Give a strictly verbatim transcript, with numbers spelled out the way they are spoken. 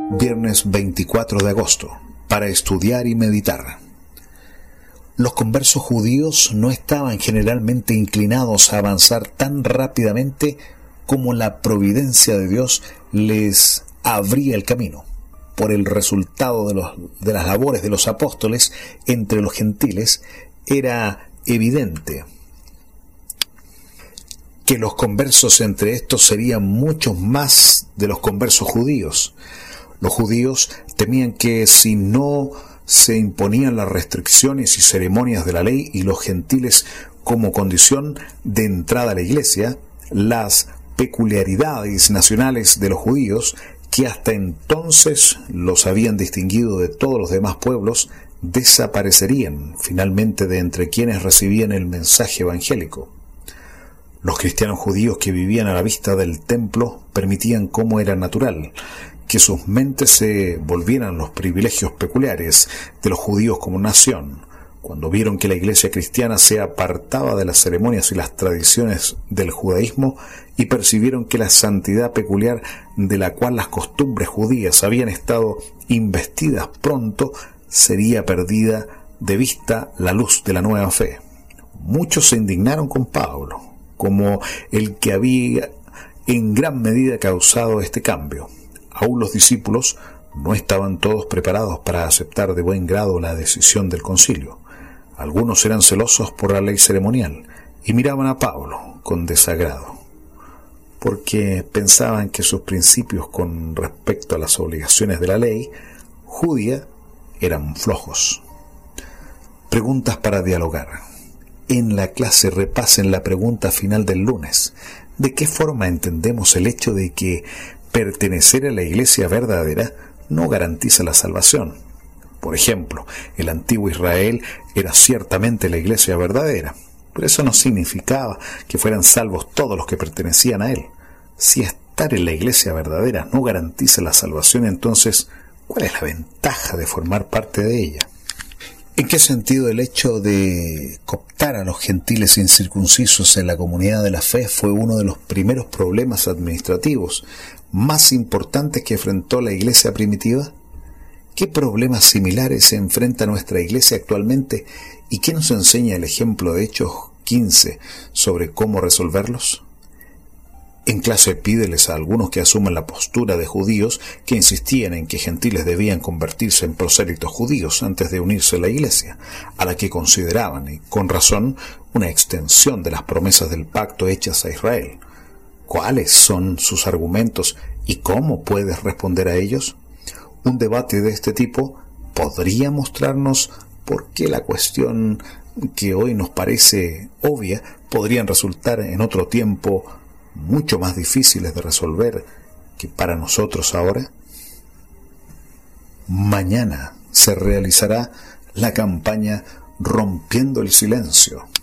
Viernes veinticuatro de agosto, para estudiar y meditar. Los conversos judíos no estaban generalmente inclinados a avanzar tan rápidamente como la providencia de Dios les abría el camino. Por el resultado de, los, de las labores de los apóstoles entre los gentiles, era evidente que los conversos entre estos serían muchos más de los conversos judíos. Los judíos temían que si no se imponían las restricciones y ceremonias de la ley y los gentiles como condición de entrada a la iglesia, las peculiaridades nacionales de los judíos, que hasta entonces los habían distinguido de todos los demás pueblos, desaparecerían finalmente de entre quienes recibían el mensaje evangélico. Los cristianos judíos que vivían a la vista del templo permitían, como era natural, que sus mentes se volvieran los privilegios peculiares de los judíos como nación, cuando vieron que la iglesia cristiana se apartaba de las ceremonias y las tradiciones del judaísmo y percibieron que la santidad peculiar de la cual las costumbres judías habían estado investidas pronto sería perdida de vista la luz de la nueva fe. Muchos se indignaron con Pablo, como el que había en gran medida causado este cambio. Aún los discípulos no estaban todos preparados para aceptar de buen grado la decisión del concilio. Algunos eran celosos por la ley ceremonial y miraban a Pablo con desagrado, porque pensaban que sus principios con respecto a las obligaciones de la ley judía eran flojos. Preguntas para dialogar. En la clase repasen la pregunta final del lunes. ¿De qué forma entendemos el hecho de que pertenecer a la iglesia verdadera no garantiza la salvación? Por ejemplo, el antiguo Israel era ciertamente la iglesia verdadera, pero eso no significaba que fueran salvos todos los que pertenecían a él. Si estar en la iglesia verdadera no garantiza la salvación, entonces, ¿cuál es la ventaja de formar parte de ella? ¿En qué sentido el hecho de cooptar a los gentiles incircuncisos en la comunidad de la fe fue uno de los primeros problemas administrativos más importantes que enfrentó la iglesia primitiva? ¿Qué problemas similares se enfrenta nuestra iglesia actualmente y qué nos enseña el ejemplo de Hechos quince sobre cómo resolverlos? En clase pídeles a algunos que asuman la postura de judíos que insistían en que gentiles debían convertirse en prosélitos judíos antes de unirse a la iglesia, a la que consideraban, y con razón, una extensión de las promesas del pacto hechas a Israel. ¿Cuáles son sus argumentos y cómo puedes responder a ellos? Un debate de este tipo podría mostrarnos por qué la cuestión que hoy nos parece obvia podrían resultar en otro tiempo mucho más difíciles de resolver que para nosotros ahora. Mañana se realizará la campaña Rompiendo el Silencio.